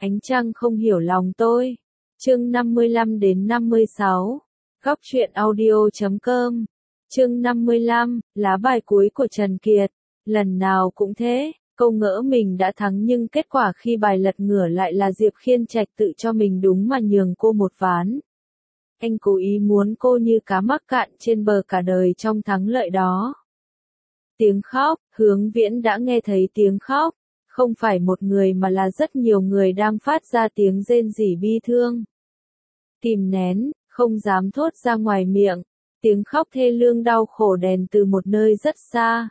Ánh trăng không hiểu lòng tôi. Chương 55 đến 56. Góc truyện audio.com. Chương 55, lá bài cuối của Trần Kiệt. Lần nào cũng thế, câu ngỡ mình đã thắng nhưng kết quả khi bài lật ngửa lại là Diệp Khiên Trạch tự cho mình đúng mà nhường cô một ván. Anh cố ý muốn cô như cá mắc cạn trên bờ cả đời trong thắng lợi đó. Tiếng khóc, Hướng Viễn đã nghe thấy tiếng khóc. Không phải một người mà là rất nhiều người đang phát ra tiếng rên rỉ bi thương. Kìm nén, không dám thốt ra ngoài miệng. Tiếng khóc thê lương đau khổ đèn từ một nơi rất xa.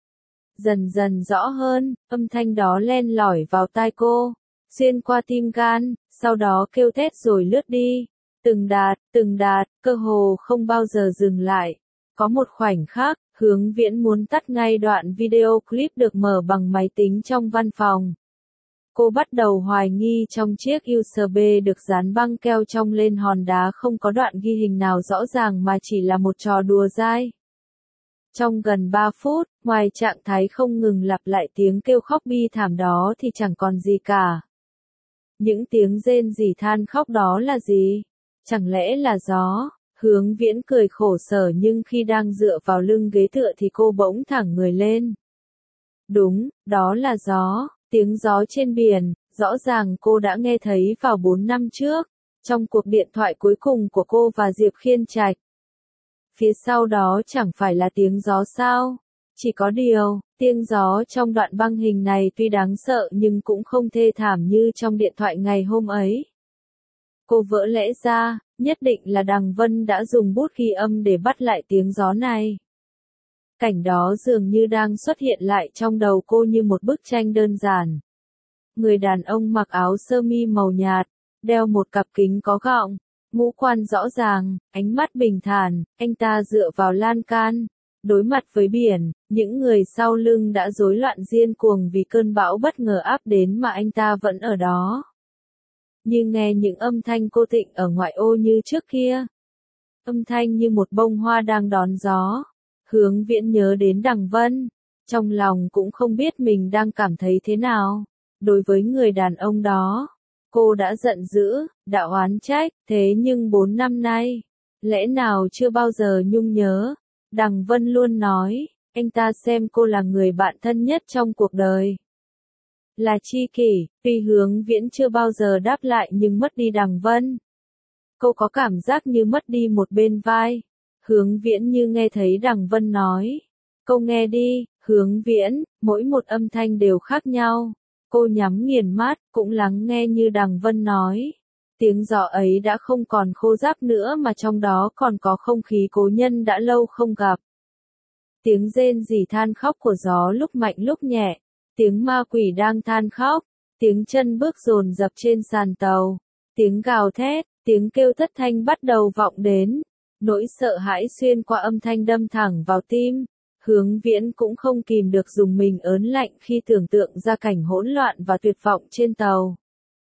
Dần dần rõ hơn, âm thanh đó len lỏi vào tai cô, xuyên qua tim gan, sau đó kêu thét rồi lướt đi. Từng đạt, cơ hồ không bao giờ dừng lại. Có một khoảnh khắc, Hướng Viễn muốn tắt ngay đoạn video clip được mở bằng máy tính trong văn phòng. Cô bắt đầu hoài nghi trong chiếc USB được dán băng keo trong lên hòn đá không có đoạn ghi hình nào rõ ràng mà chỉ là một trò đùa dai. Trong gần 3 phút, ngoài trạng thái không ngừng lặp lại tiếng kêu khóc bi thảm đó thì chẳng còn gì cả. Những tiếng rên rỉ than khóc đó là gì? Chẳng lẽ là gió? Hướng Viễn cười khổ sở nhưng khi đang dựa vào lưng ghế tựa thì cô bỗng thẳng người lên. Đúng, đó là gió, tiếng gió trên biển, rõ ràng cô đã nghe thấy vào 4 năm trước, trong cuộc điện thoại cuối cùng của cô và Diệp Khiên Trạch. Phía sau đó chẳng phải là tiếng gió sao? Chỉ có điều, tiếng gió trong đoạn băng hình này tuy đáng sợ nhưng cũng không thê thảm như trong điện thoại ngày hôm ấy. Cô vỡ lẽ ra, nhất định là Đằng Vân đã dùng bút ghi âm để bắt lại tiếng gió này. Cảnh đó dường như đang xuất hiện lại trong đầu cô như một bức tranh đơn giản. Người đàn ông mặc áo sơ mi màu nhạt, đeo một cặp kính có gọng, ngũ quan rõ ràng, ánh mắt bình thản, anh ta dựa vào lan can, đối mặt với biển, những người sau lưng đã rối loạn điên cuồng vì cơn bão bất ngờ áp đến mà anh ta vẫn ở đó. Như nghe những âm thanh cô tịnh ở ngoại ô như trước kia. Âm thanh như một bông hoa đang đón gió. Hướng Viễn nhớ đến Đằng Vân. Trong lòng cũng không biết mình đang cảm thấy thế nào. Đối với người đàn ông đó, cô đã giận dữ, đã oán trách, thế nhưng 4 năm nay, lẽ nào chưa bao giờ nhung nhớ. Đằng Vân luôn nói, anh ta xem cô là người bạn thân nhất trong cuộc đời. Là tri kỷ, tuy Hướng Viễn chưa bao giờ đáp lại nhưng mất đi Đằng Vân. Cô có cảm giác như mất đi một bên vai. Hướng Viễn như nghe thấy Đằng Vân nói. Cô nghe đi, Hướng Viễn, mỗi một âm thanh đều khác nhau. Cô nhắm nghiền mắt, cũng lắng nghe như Đằng Vân nói. Tiếng gió ấy đã không còn khô ráp nữa mà trong đó còn có không khí cố nhân đã lâu không gặp. Tiếng rên rỉ than khóc của gió lúc mạnh lúc nhẹ. Tiếng ma quỷ đang than khóc, tiếng chân bước dồn dập trên sàn tàu, tiếng gào thét, tiếng kêu thất thanh bắt đầu vọng đến. Nỗi sợ hãi xuyên qua âm thanh đâm thẳng vào tim. Hướng Viễn cũng không kìm được dùng mình ớn lạnh khi tưởng tượng ra cảnh hỗn loạn và tuyệt vọng trên tàu.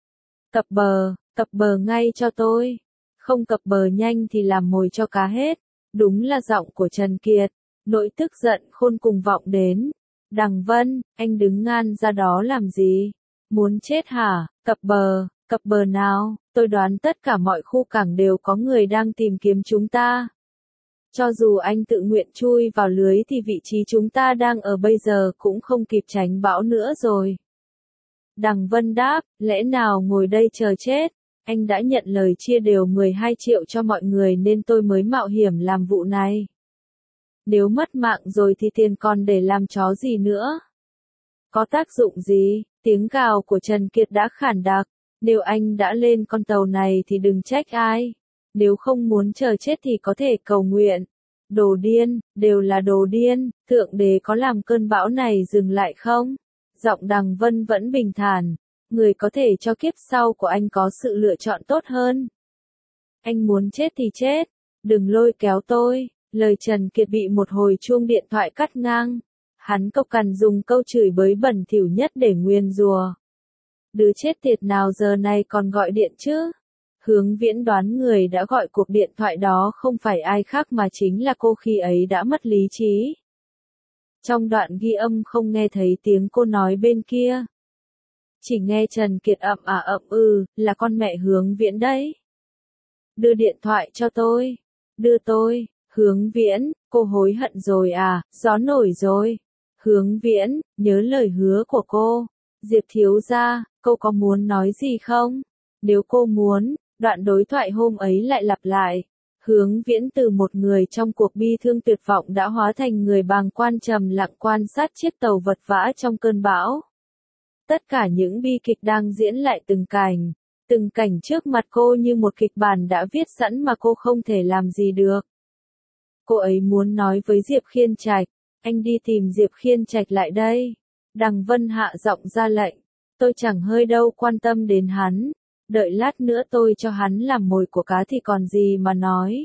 Cập bờ ngay cho tôi. Không cập bờ nhanh thì làm mồi cho cá hết. Đúng là giọng của Trần Kiệt. Nỗi tức giận khôn cùng vọng đến. Đằng Vân, anh đứng ngan ra đó làm gì? Muốn chết hả? Cập bờ nào? Tôi đoán tất cả mọi khu cảng đều có người đang tìm kiếm chúng ta. Cho dù anh tự nguyện chui vào lưới thì vị trí chúng ta đang ở bây giờ cũng không kịp tránh bão nữa rồi. Đằng Vân đáp, lẽ nào ngồi đây chờ chết? Anh đã nhận lời chia đều 12 triệu cho mọi người nên tôi mới mạo hiểm làm vụ này. Nếu mất mạng rồi thì tiền còn để làm chó gì nữa? Có tác dụng gì? Tiếng gào của Trần Kiệt đã khản đặc. Nếu anh đã lên con tàu này thì đừng trách ai. Nếu không muốn chờ chết thì có thể cầu nguyện. Đồ điên, đều là đồ điên, Thượng Đế có làm cơn bão này dừng lại không? Giọng Đằng Vân vẫn bình thản. Người có thể cho kiếp sau của anh có sự lựa chọn tốt hơn. Anh muốn chết thì chết. Đừng lôi kéo tôi. Lời Trần Kiệt bị một hồi chuông điện thoại cắt ngang. Hắn cộc cằn dùng câu chửi bới bẩn thỉu nhất để nguyền rủa. Đứa chết tiệt nào giờ này còn gọi điện chứ? Hướng Viễn đoán người đã gọi cuộc điện thoại đó không phải ai khác mà chính là cô khi ấy đã mất lý trí. Trong đoạn ghi âm không nghe thấy tiếng cô nói bên kia. Chỉ nghe Trần Kiệt ậm à ậm là con mẹ Hướng Viễn đấy. Đưa điện thoại cho tôi. Đưa tôi. Hướng Viễn, cô hối hận rồi à, gió nổi rồi. Hướng Viễn, nhớ lời hứa của cô. Diệp thiếu gia, cô có muốn nói gì không? Nếu cô muốn, đoạn đối thoại hôm ấy lại lặp lại. Hướng Viễn từ một người trong cuộc bi thương tuyệt vọng đã hóa thành người bàng quan trầm lặng quan sát chiếc tàu vật vã trong cơn bão. Tất cả những bi kịch đang diễn lại từng cảnh trước mặt cô như một kịch bản đã viết sẵn mà cô không thể làm gì được. Cô ấy muốn nói với Diệp Khiên Trạch, anh đi tìm Diệp Khiên Trạch lại đây. Đằng Vân hạ giọng ra lệnh, tôi chẳng hơi đâu quan tâm đến hắn, đợi lát nữa tôi cho hắn làm mồi của cá thì còn gì mà nói.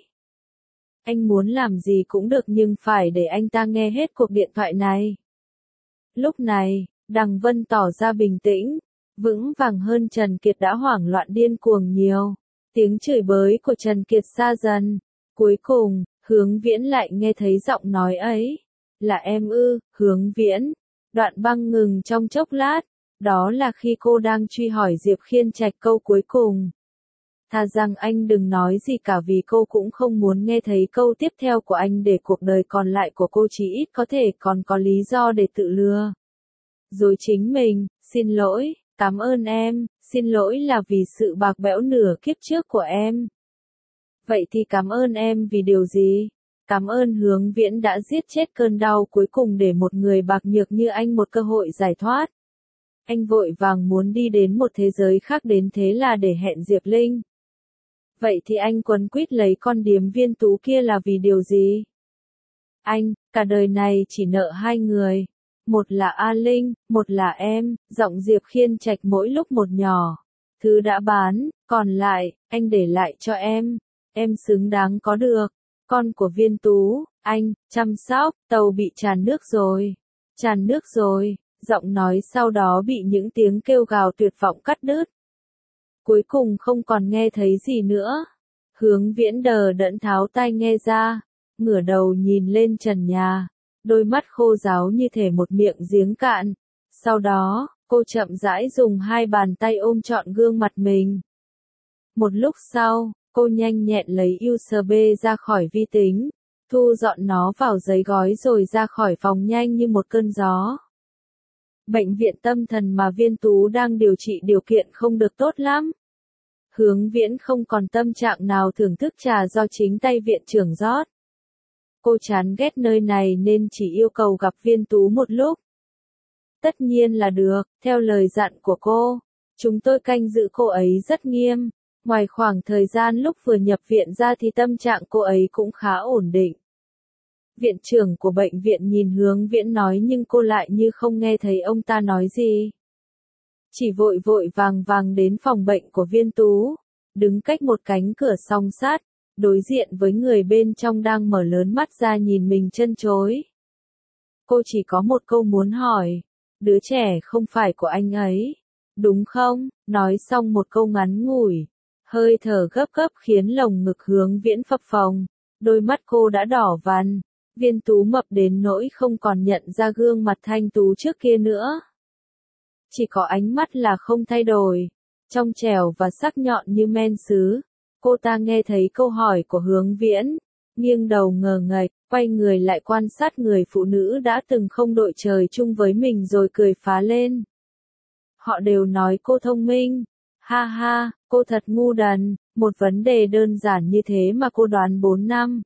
Anh muốn làm gì cũng được nhưng phải để anh ta nghe hết cuộc điện thoại này. Lúc này, Đằng Vân tỏ ra bình tĩnh, vững vàng hơn Trần Kiệt đã hoảng loạn điên cuồng nhiều. Tiếng chửi bới của Trần Kiệt xa dần. Cuối cùng, Hướng Viễn lại nghe thấy giọng nói ấy. Là em ư, Hướng Viễn. Đoạn băng ngừng trong chốc lát. Đó là khi cô đang truy hỏi Diệp Khiên Trạch câu cuối cùng. Thà rằng anh đừng nói gì cả vì cô cũng không muốn nghe thấy câu tiếp theo của anh để cuộc đời còn lại của cô chỉ ít có thể còn có lý do để tự lừa. Rồi chính mình, xin lỗi, cảm ơn em, xin lỗi là vì sự bạc bẽo nửa kiếp trước của em. Vậy thì cảm ơn em vì điều gì? Cảm ơn Hướng Viễn đã giết chết cơn đau cuối cùng để một người bạc nhược như anh một cơ hội giải thoát. Anh vội vàng muốn đi đến một thế giới khác đến thế là để hẹn Diệp Linh. Vậy thì anh quấn quýt lấy con điếm Viên Tú kia là vì điều gì? Anh, cả đời này chỉ nợ hai người. Một là A Linh, một là em, giọng Diệp Khiên Trạch mỗi lúc một nhỏ. Thứ đã bán, còn lại, anh để lại cho em. Em xứng đáng có được. Con của Viên Tú, anh, chăm sóc, tàu bị tràn nước rồi. Tràn nước rồi, giọng nói sau đó bị những tiếng kêu gào tuyệt vọng cắt đứt. Cuối cùng không còn nghe thấy gì nữa. Hướng Viễn đờ đẫn tháo tai nghe ra, ngửa đầu nhìn lên trần nhà. Đôi mắt khô ráo như thể một miệng giếng cạn. Sau đó, cô chậm rãi dùng hai bàn tay ôm trọn gương mặt mình. Một lúc sau, cô nhanh nhẹn lấy USB ra khỏi vi tính, thu dọn nó vào giấy gói rồi ra khỏi phòng nhanh như một cơn gió. Bệnh viện tâm thần mà Viên Tú đang điều trị điều kiện không được tốt lắm. Hướng Viễn không còn tâm trạng nào thưởng thức trà do chính tay viện trưởng rót. Cô chán ghét nơi này nên chỉ yêu cầu gặp Viên Tú một lúc. Tất nhiên là được, theo lời dặn của cô. Chúng tôi canh giữ cô ấy rất nghiêm. Ngoài khoảng thời gian lúc vừa nhập viện ra thì tâm trạng cô ấy cũng khá ổn định. Viện trưởng của bệnh viện nhìn Hướng Viễn nói nhưng cô lại như không nghe thấy ông ta nói gì. Chỉ vội vội vàng vàng đến phòng bệnh của Viên Tú, đứng cách một cánh cửa song sát, đối diện với người bên trong đang mở lớn mắt ra nhìn mình chân chối. Cô chỉ có một câu muốn hỏi, đứa trẻ không phải của anh ấy, đúng không? Nói xong một câu ngắn ngủi, hơi thở gấp gấp khiến lồng ngực Hướng Viễn phập phồng, đôi mắt cô đã đỏ vằn. Viên Tú mập đến nỗi không còn nhận ra gương mặt thanh tú trước kia nữa. Chỉ có ánh mắt là không thay đổi, trong trẻo và sắc nhọn như men sứ. Cô ta nghe thấy câu hỏi của Hướng Viễn, nghiêng đầu ngờ ngạch, quay người lại quan sát người phụ nữ đã từng không đội trời chung với mình rồi cười phá lên. Họ đều nói cô thông minh. Ha ha, cô thật ngu đần, một vấn đề đơn giản như thế mà cô đoán 4 năm.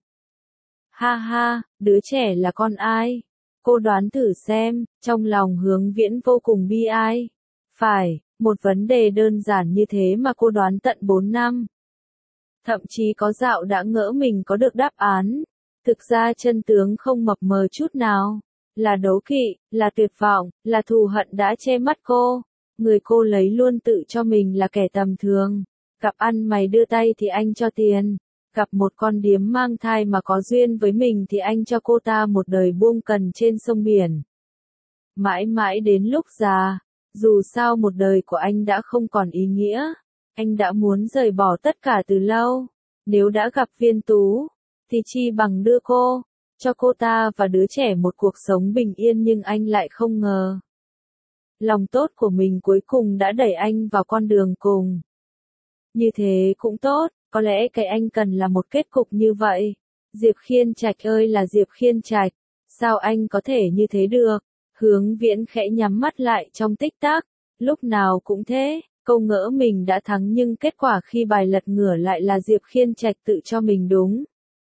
Ha ha, đứa trẻ là con ai? Cô đoán thử xem, trong lòng Hướng Viễn vô cùng bi ai. Phải, một vấn đề đơn giản như thế mà cô đoán tận 4 năm. Thậm chí có dạo đã ngỡ mình có được đáp án. Thực ra chân tướng không mập mờ chút nào. Là đố kỵ, là tuyệt vọng, là thù hận đã che mắt cô. Người cô lấy luôn tự cho mình là kẻ tầm thường. Gặp ăn mày đưa tay thì anh cho tiền. Gặp một con điếm mang thai mà có duyên với mình thì anh cho cô ta một đời buông cần trên sông biển. Mãi mãi đến lúc già, dù sao một đời của anh đã không còn ý nghĩa. Anh đã muốn rời bỏ tất cả từ lâu. Nếu đã gặp Viên Tú, thì chi bằng đưa cô, cho cô ta và đứa trẻ một cuộc sống bình yên nhưng anh lại không ngờ. Lòng tốt của mình cuối cùng đã đẩy anh vào con đường cùng. Như thế cũng tốt, có lẽ cái anh cần là một kết cục như vậy. Diệp Khiên Trạch ơi là Diệp Khiên Trạch, sao anh có thể như thế được? Hướng Viễn khẽ nhắm mắt lại trong tích tắc, lúc nào cũng thế, câu ngỡ mình đã thắng nhưng kết quả khi bài lật ngửa lại là Diệp Khiên Trạch tự cho mình đúng.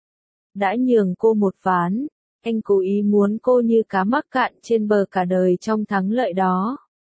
Đã nhường cô một ván, anh cố ý muốn cô như cá mắc cạn trên bờ cả đời trong thắng lợi đó.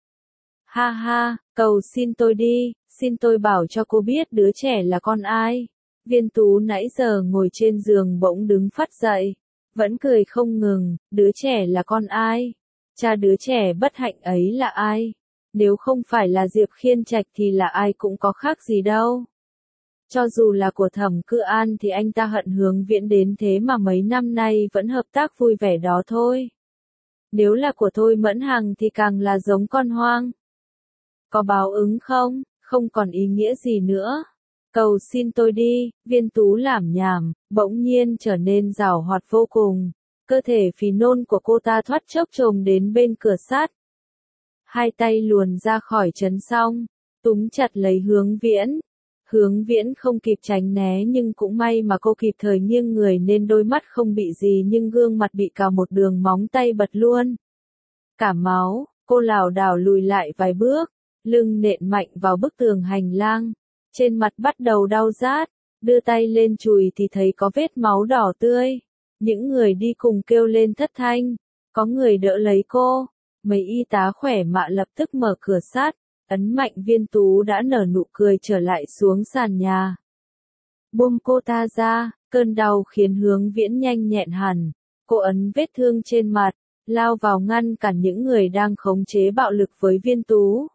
Ha ha, cầu xin tôi đi, xin tôi bảo cho cô biết đứa trẻ là con ai. Viên Tú nãy giờ ngồi trên giường bỗng đứng phắt dậy, vẫn cười không ngừng, đứa trẻ là con ai? Cha đứa trẻ bất hạnh ấy là ai? Nếu không phải là Diệp Khiên Trạch thì là ai cũng có khác gì đâu. Cho dù là của Thẩm Cự An thì anh ta hận Hướng Viễn đến thế mà mấy năm nay vẫn hợp tác vui vẻ đó thôi. Nếu là của Thôi Mẫn Hằng thì càng là giống con hoang. Có báo ứng không? Không còn ý nghĩa gì nữa. Cầu xin tôi đi, Viên Tú lảm nhảm, bỗng nhiên trở nên giảo hoạt vô cùng. Cơ thể phì nôn của cô ta thoát chốc chồm đến bên cửa sắt. Hai tay luồn ra khỏi trấn xong, túm chặt lấy Hướng Viễn. Hướng Viễn không kịp tránh né nhưng cũng may mà cô kịp thời nghiêng người nên đôi mắt không bị gì nhưng gương mặt bị cào một đường móng tay bật luôn. Cả máu, cô lảo đảo lùi lại vài bước, lưng nện mạnh vào bức tường hành lang. Trên mặt bắt đầu đau rát, đưa tay lên chùi thì thấy có vết máu đỏ tươi. Những người đi cùng kêu lên thất thanh, có người đỡ lấy cô. Mấy y tá khỏe mạ lập tức mở cửa sắt, ấn mạnh Viên Tú đã nở nụ cười trở lại xuống sàn nhà. Buông cô ta ra, cơn đau khiến Hướng Viễn nhanh nhẹn hẳn. Cô ấn vết thương trên mặt, lao vào ngăn cản những người đang khống chế bạo lực với Viên Tú.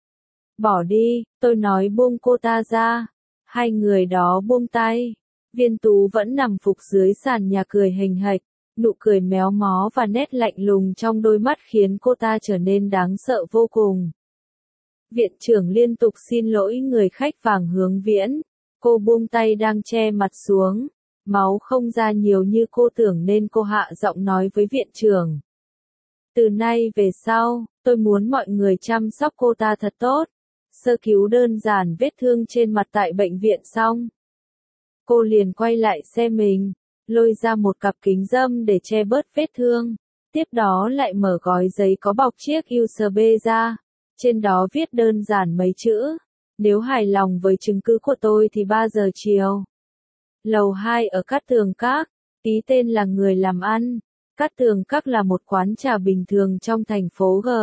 Bỏ đi, tôi nói buông cô ta ra. Hai người đó buông tay. Viên Tú vẫn nằm phục dưới sàn nhà cười hình hạch, nụ cười méo mó và nét lạnh lùng trong đôi mắt khiến cô ta trở nên đáng sợ vô cùng. Viện trưởng liên tục xin lỗi người khách vàng Hướng Viễn. Cô buông tay đang che mặt xuống. Máu không ra nhiều như cô tưởng nên cô hạ giọng nói với viện trưởng. Từ nay về sau, tôi muốn mọi người chăm sóc cô ta thật tốt. Sơ cứu đơn giản vết thương trên mặt tại bệnh viện xong. Cô liền quay lại xe mình, lôi ra một cặp kính râm để che bớt vết thương. Tiếp đó lại mở gói giấy có bọc chiếc USB ra. Trên đó viết đơn giản mấy chữ. Nếu hài lòng với chứng cứ của tôi thì 3 giờ chiều. Lầu 2 ở Cát Tường Các, ký tên là người làm ăn. Cát Tường Các là một quán trà bình thường trong thành phố G.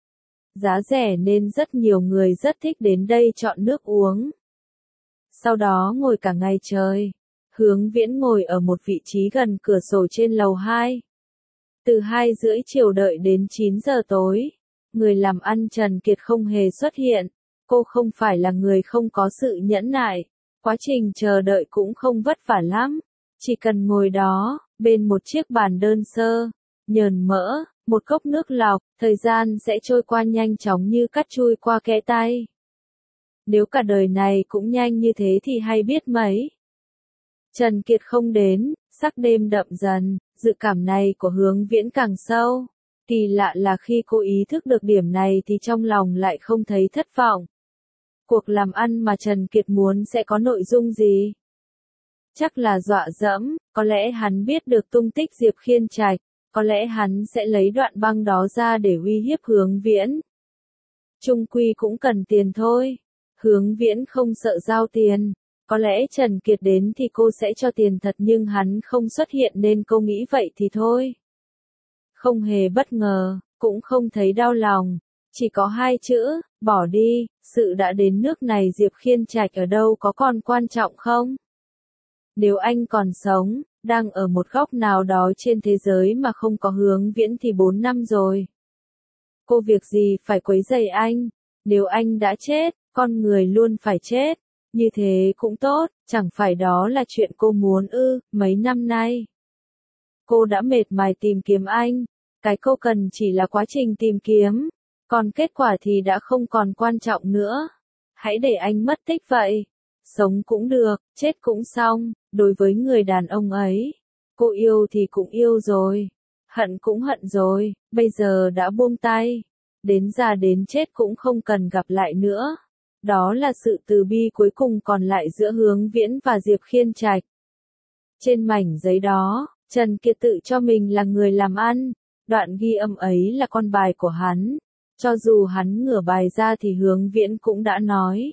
Giá rẻ nên rất nhiều người rất thích đến đây chọn nước uống. Sau đó ngồi cả ngày trời. Hướng Viễn ngồi ở một vị trí gần cửa sổ trên lầu 2. Từ 2 rưỡi chiều đợi đến 9 giờ tối. Người làm ăn Trần Kiệt không hề xuất hiện. Cô không phải là người không có sự nhẫn nại. Quá trình chờ đợi cũng không vất vả lắm. Chỉ cần ngồi đó, bên một chiếc bàn đơn sơ, nhờn mỡ, một cốc nước lọc, thời gian sẽ trôi qua nhanh chóng như cắt chui qua kẽ tay. Nếu cả đời này cũng nhanh như thế thì hay biết mấy. Trần Kiệt không đến, sắc đêm đậm dần, dự cảm này của Hướng Viễn càng sâu. Kỳ lạ là khi cô ý thức được điểm này thì trong lòng lại không thấy thất vọng. Cuộc làm ăn mà Trần Kiệt muốn sẽ có nội dung gì? Chắc là dọa dẫm, có lẽ hắn biết được tung tích Diệp Khiên Trạch, có lẽ hắn sẽ lấy đoạn băng đó ra để uy hiếp Hướng Viễn. Chung quy cũng cần tiền thôi. Hướng Viễn không sợ giao tiền. Có lẽ Trần Kiệt đến thì cô sẽ cho tiền thật nhưng hắn không xuất hiện nên cô nghĩ vậy thì thôi. Không hề bất ngờ, cũng không thấy đau lòng. Chỉ có 2 chữ, bỏ đi, sự đã đến nước này Diệp Khiên Trạch ở đâu có còn quan trọng không? Nếu anh còn sống, đang ở một góc nào đó trên thế giới mà không có Hướng Viễn thì 4 năm rồi. Cô việc gì phải quấy rầy anh? Nếu anh đã chết, con người luôn phải chết. Như thế cũng tốt, chẳng phải đó là chuyện cô muốn ư, mấy năm nay. Cô đã mệt mài tìm kiếm anh. Cái cô cần chỉ là quá trình tìm kiếm. Còn kết quả thì đã không còn quan trọng nữa. Hãy để anh mất tích vậy. Sống cũng được, chết cũng xong. Đối với người đàn ông ấy, cô yêu thì cũng yêu rồi. Hận cũng hận rồi, bây giờ đã buông tay. đến già đến chết cũng không cần gặp lại nữa. Đó là sự từ bi cuối cùng còn lại giữa Hướng Viễn và Diệp Khiên Trạch. Trên mảnh giấy đó, Trần Kiệt tự cho mình là người làm ăn, đoạn ghi âm ấy là con bài của hắn. Cho dù hắn ngửa bài ra thì Hướng Viễn cũng đã nói.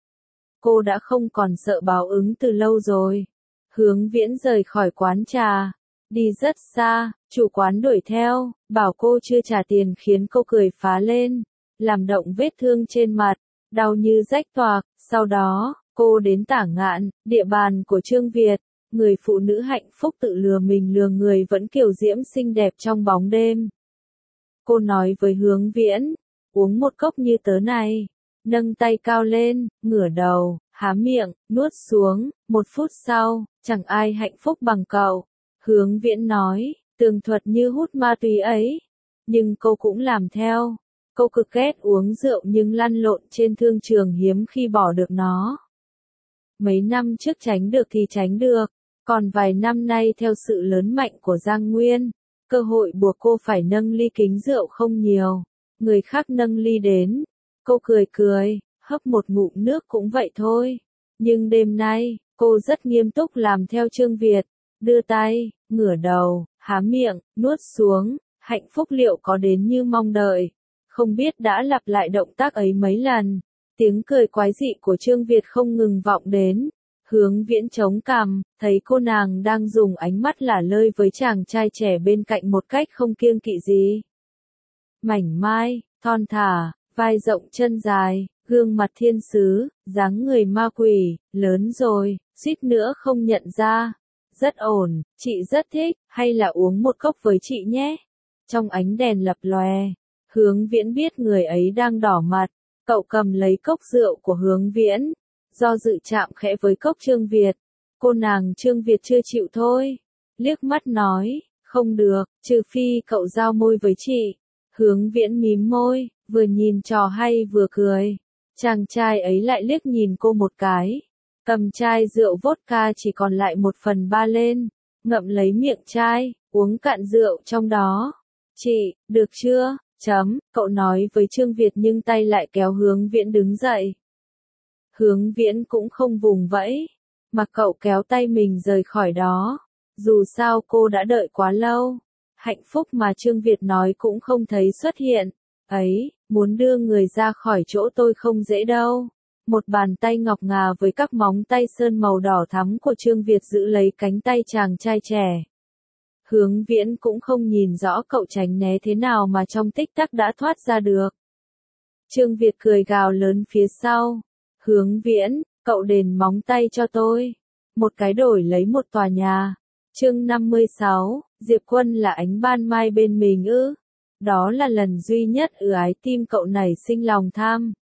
Cô đã không còn sợ báo ứng từ lâu rồi. Hướng Viễn rời khỏi quán trà, đi rất xa, chủ quán đuổi theo, bảo cô chưa trả tiền khiến cô cười phá lên, làm động vết thương trên mặt, đau như rách toạc. Sau đó, cô đến Tả Ngạn, địa bàn của Trương Việt, người phụ nữ hạnh phúc tự lừa mình lừa người vẫn kiều diễm xinh đẹp trong bóng đêm. Cô nói với Hướng Viễn, uống một cốc như tớ này, nâng tay cao lên, ngửa đầu, há miệng, nuốt xuống, 1 phút sau, chẳng ai hạnh phúc bằng cậu. Hướng Viễn nói, tường thuật như hút ma túy ấy, nhưng cô cũng làm theo. Cô cực ghét uống rượu nhưng lăn lộn trên thương trường hiếm khi bỏ được nó. Mấy năm trước tránh được thì tránh được, còn vài năm nay theo sự lớn mạnh của Giang Nguyên, cơ hội buộc cô phải nâng ly kính rượu không nhiều. Người khác nâng ly đến, cô cười cười, hấp một ngụm nước cũng vậy thôi. Nhưng đêm nay, cô rất nghiêm túc làm theo Trương Việt, đưa tay, ngửa đầu, há miệng, nuốt xuống, hạnh phúc liệu có đến như mong đợi. Không biết đã lặp lại động tác ấy mấy lần, tiếng cười quái dị của Trương Việt không ngừng vọng đến. Hướng Viễn chống cằm, thấy cô nàng đang dùng ánh mắt lả lơi với chàng trai trẻ bên cạnh một cách không kiêng kỵ gì. Mảnh mai, thon thả, vai rộng chân dài, gương mặt thiên sứ, dáng người ma quỷ, lớn rồi, suýt nữa không nhận ra. Rất ổn, chị rất thích, hay là uống một cốc với chị nhé. Trong ánh đèn lập lòe, Hướng Viễn biết người ấy đang đỏ mặt, cậu cầm lấy cốc rượu của Hướng Viễn, do dự chạm khẽ với cốc Trương Việt. Cô nàng Trương Việt chưa chịu thôi, liếc mắt nói, không được, trừ phi cậu giao môi với chị. Hướng Viễn mím môi, vừa nhìn trò hay vừa cười. Chàng trai ấy lại liếc nhìn cô một cái, cầm chai rượu vodka chỉ còn lại 1/3 lên, ngậm lấy miệng chai, uống cạn rượu trong đó. Chị, được chưa? Cậu nói với Trương Việt nhưng tay lại kéo Hướng Viễn đứng dậy. Hướng Viễn cũng không vùng vẫy, mà cậu kéo tay mình rời khỏi đó. Dù sao cô đã đợi quá lâu, hạnh phúc mà Trương Việt nói cũng không thấy xuất hiện. Ấy, muốn đưa người ra khỏi chỗ tôi không dễ đâu. Một bàn tay ngọc ngà với các móng tay sơn màu đỏ thắm của Trương Việt giữ lấy cánh tay chàng trai trẻ. Hướng Viễn cũng không nhìn rõ cậu tránh né thế nào mà trong tích tắc đã thoát ra được. Trương Việt cười gào lớn phía sau. Hướng Viễn, cậu đền móng tay cho tôi. Một cái đổi lấy một tòa nhà. Chương 56, Diệp Quân là ánh ban mai bên mình ư? Đó là lần duy nhất ái tim cậu nảy sinh lòng tham.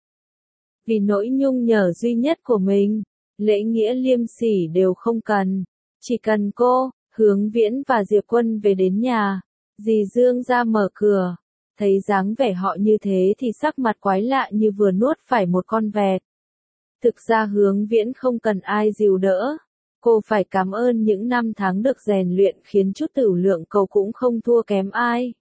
Vì nỗi nhung nhở duy nhất của mình, lễ nghĩa liêm sỉ đều không cần. Chỉ cần cô, Hướng Viễn và Diệp Quân về đến nhà. Dì Dương ra mở cửa. Thấy dáng vẻ họ như thế thì sắc mặt quái lạ như vừa nuốt phải một con vẹt. Thực ra Hướng Viễn không cần ai dìu đỡ. Cô phải cảm ơn những năm tháng được rèn luyện khiến chút tửu lượng cậu cũng không thua kém ai.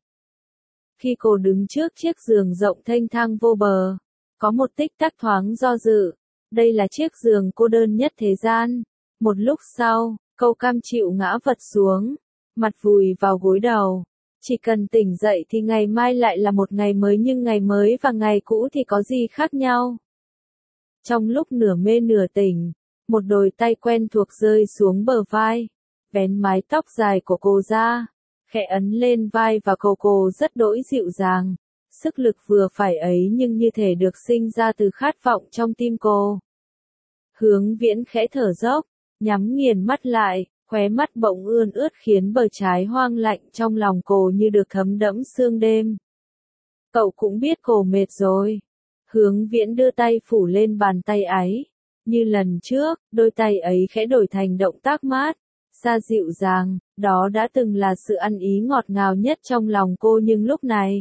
Khi cô đứng trước chiếc giường rộng thênh thang vô bờ, có một tích tắc thoáng do dự. Đây là chiếc giường cô đơn nhất thế gian. Một lúc sau, cậu cam chịu ngã vật xuống, mặt vùi vào gối đầu. Chỉ cần tỉnh dậy thì ngày mai lại là một ngày mới, nhưng ngày mới và ngày cũ thì có gì khác nhau. Trong lúc nửa mê nửa tỉnh, một đôi tay quen thuộc rơi xuống bờ vai, vén mái tóc dài của cô ra, khẽ ấn lên vai và cô rất đỗi dịu dàng. Sức lực vừa phải ấy nhưng như thể được sinh ra từ khát vọng trong tim cô. Hướng Viễn khẽ thở dốc, nhắm nghiền mắt lại, khóe mắt bỗng ươn ướt khiến bờ trái hoang lạnh trong lòng cô như được thấm đẫm sương đêm. Cậu cũng biết cô mệt rồi. Hướng Viễn đưa tay phủ lên bàn tay ấy. Như lần trước, đôi tay ấy khẽ đổi thành động tác mát, xa dịu dàng, đó đã từng là sự ăn ý ngọt ngào nhất trong lòng cô, nhưng lúc này,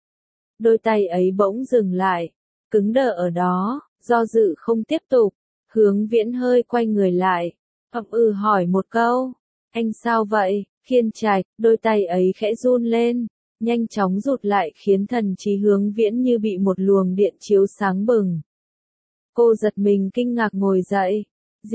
đôi tay ấy bỗng dừng lại, cứng đờ ở đó, do dự không tiếp tục. Hướng Viễn hơi quay người lại, hỏi một câu, anh sao vậy? Khiên Trạch, đôi tay ấy khẽ run lên, nhanh chóng rụt lại khiến thần trí Hướng Viễn như bị một luồng điện chiếu sáng bừng. Cô giật mình kinh ngạc ngồi dậy.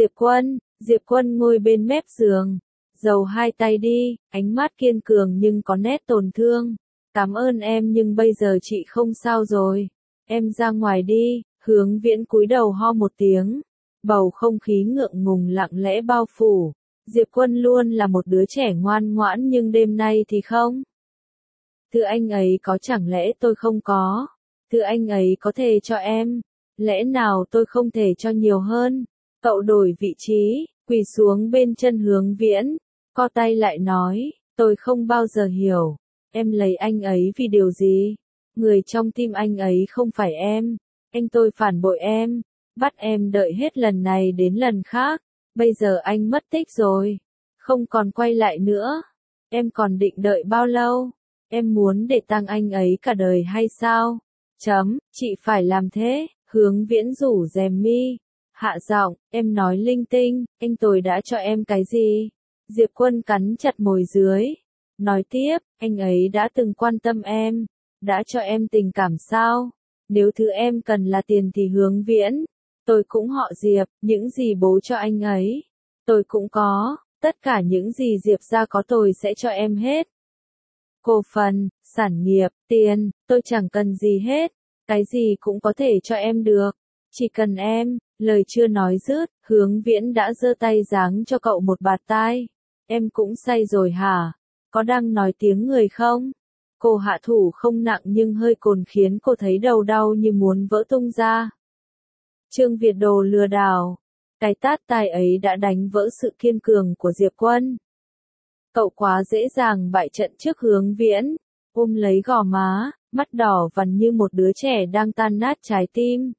Diệp Quân ngồi bên mép giường, giầu hai tay đi, ánh mắt kiên cường nhưng có nét tổn thương. Cảm ơn em nhưng bây giờ chị không sao rồi. Em ra ngoài đi. Hướng Viễn cúi đầu ho một tiếng. Bầu không khí ngượng ngùng lặng lẽ bao phủ. Diệp Quân luôn là một đứa trẻ ngoan ngoãn nhưng đêm nay thì không. Thứ anh ấy có chẳng lẽ tôi không có? Thứ anh ấy có thể cho em. Lẽ nào tôi không thể cho nhiều hơn? Cậu đổi vị trí, quỳ xuống bên chân Hướng Viễn, co tay lại nói, tôi không bao giờ hiểu, em lấy anh ấy vì điều gì? Người trong tim anh ấy không phải em, anh tôi phản bội em, bắt em đợi hết lần này đến lần khác, bây giờ anh mất tích rồi, không còn quay lại nữa, em còn định đợi bao lâu? Em muốn để tang anh ấy cả đời hay sao? Chị phải làm thế, Hướng Viễn rủ rèm mi. Hạ giọng, em nói linh tinh, anh tôi đã cho em cái gì? Diệp Quân cắn chặt môi dưới. Nói tiếp, anh ấy đã từng quan tâm em, đã cho em tình cảm sao? Nếu thứ em cần là tiền thì Hướng Viễn, tôi cũng họ Diệp, những gì bố cho anh ấy, tôi cũng có, tất cả những gì Diệp gia có tôi sẽ cho em hết. Cổ phần, sản nghiệp, tiền, tôi chẳng cần gì hết, cái gì cũng có thể cho em được, chỉ cần em. Lời chưa nói dứt, Hướng Viễn đã giơ tay giáng cho cậu một bạt tai. Em cũng say rồi hả? Có đang nói tiếng người không? Cô hạ thủ không nặng nhưng hơi cồn khiến cô thấy đầu đau như muốn vỡ tung ra. Trương Việt Đồ lừa đảo. Cái tát tai ấy đã đánh vỡ sự kiên cường của Diệp Quân. Cậu quá dễ dàng bại trận trước Hướng Viễn, ôm lấy gò má, mắt đỏ vằn như một đứa trẻ đang tan nát trái tim.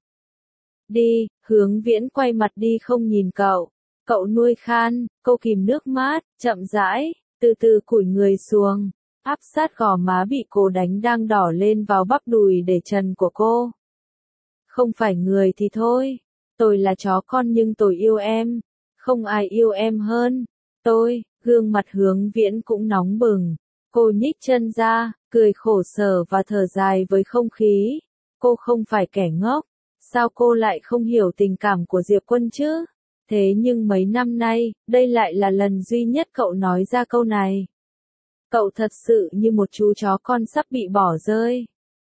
Đi, Hướng Viễn quay mặt đi không nhìn cậu. Cậu nuôi khan, cô kìm nước mắt, chậm rãi, từ từ cúi người xuống, áp sát gò má bị cô đánh đang đỏ lên vào bắp đùi để trần của cô. Không phải người thì thôi, tôi là chó con nhưng tôi yêu em, không ai yêu em hơn. Gương mặt Hướng Viễn cũng nóng bừng. Cô nhích chân ra, cười khổ sở và thở dài với không khí. Cô không phải kẻ ngốc. Sao cô lại không hiểu tình cảm của Diệp Quân chứ? Thế nhưng mấy năm nay, đây lại là lần duy nhất cậu nói ra câu này. Cậu thật sự như một chú chó con sắp bị bỏ rơi.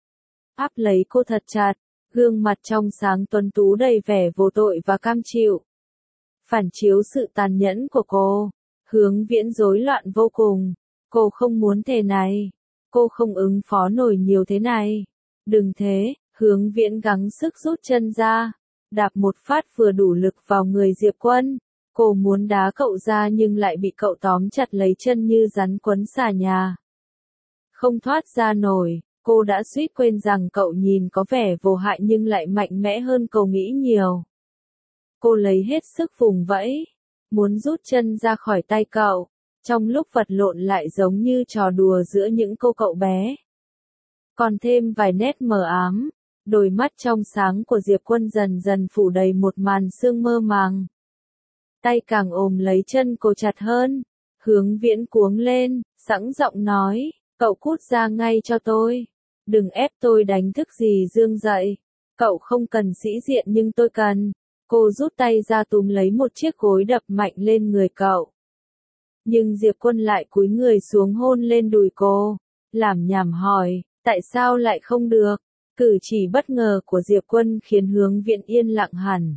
Áp lấy cô thật chặt, gương mặt trong sáng tuấn tú đầy vẻ vô tội và cam chịu. Phản chiếu sự tàn nhẫn của cô. Hướng Viễn rối loạn vô cùng. Cô không muốn thế này. Cô không ứng phó nổi nhiều thế này. Đừng thế. Hướng Viễn gắng sức rút chân ra, đạp một phát vừa đủ lực vào người Diệp Quân. Cô muốn đá cậu ra nhưng lại bị cậu tóm chặt lấy chân như rắn quấn xà nhà. Không thoát ra nổi, cô đã suýt quên rằng cậu nhìn có vẻ vô hại nhưng lại mạnh mẽ hơn cô nghĩ nhiều. Cô lấy hết sức vùng vẫy, muốn rút chân ra khỏi tay cậu, trong lúc vật lộn lại giống như trò đùa giữa những cô cậu bé. Còn thêm vài nét mờ ám. Đôi mắt trong sáng của Diệp Quân dần dần phủ đầy một màn sương mơ màng. Tay càng ôm lấy chân cô chặt hơn. Hướng Viễn cuống lên, sẵn giọng nói, cậu cút ra ngay cho tôi. Đừng ép tôi đánh thức dì Dương dậy. Cậu không cần sĩ diện nhưng tôi cần. Cô rút tay ra túm lấy một chiếc gối đập mạnh lên người cậu. Nhưng Diệp Quân lại cúi người xuống hôn lên đùi cô. Làm nhảm hỏi, tại sao lại không được? Cử chỉ bất ngờ của Diệp Quân khiến Hướng Viễn yên lặng hẳn.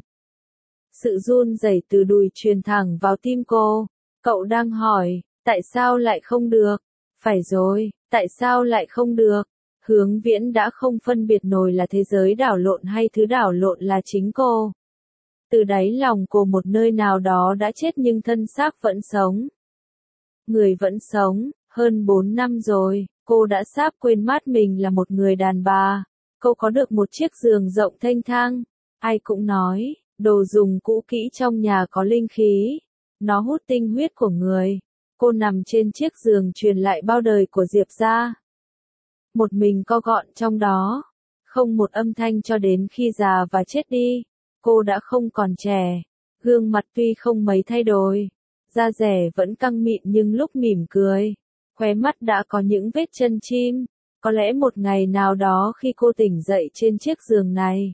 Sự run rẩy từ đùi truyền thẳng vào tim cô. Cậu đang hỏi, tại sao lại không được? Phải rồi, tại sao lại không được? Hướng Viễn đã không phân biệt nổi là thế giới đảo lộn hay thứ đảo lộn là chính cô. Từ đáy lòng cô một nơi nào đó đã chết nhưng thân xác vẫn sống. Người vẫn sống, hơn 4 năm rồi, cô đã sắp quên mất mình là một người đàn bà. Cô có được một chiếc giường rộng thênh thang. Ai cũng nói, đồ dùng cũ kỹ trong nhà có linh khí. Nó hút tinh huyết của người. Cô nằm trên chiếc giường truyền lại bao đời của Diệp gia. Một mình co gọn trong đó. Không một âm thanh cho đến khi già và chết đi. Cô đã không còn trẻ. Gương mặt tuy không mấy thay đổi. Da dẻ vẫn căng mịn nhưng lúc mỉm cười. Khóe mắt đã có những vết chân chim. Có lẽ một ngày nào đó khi cô tỉnh dậy trên chiếc giường này,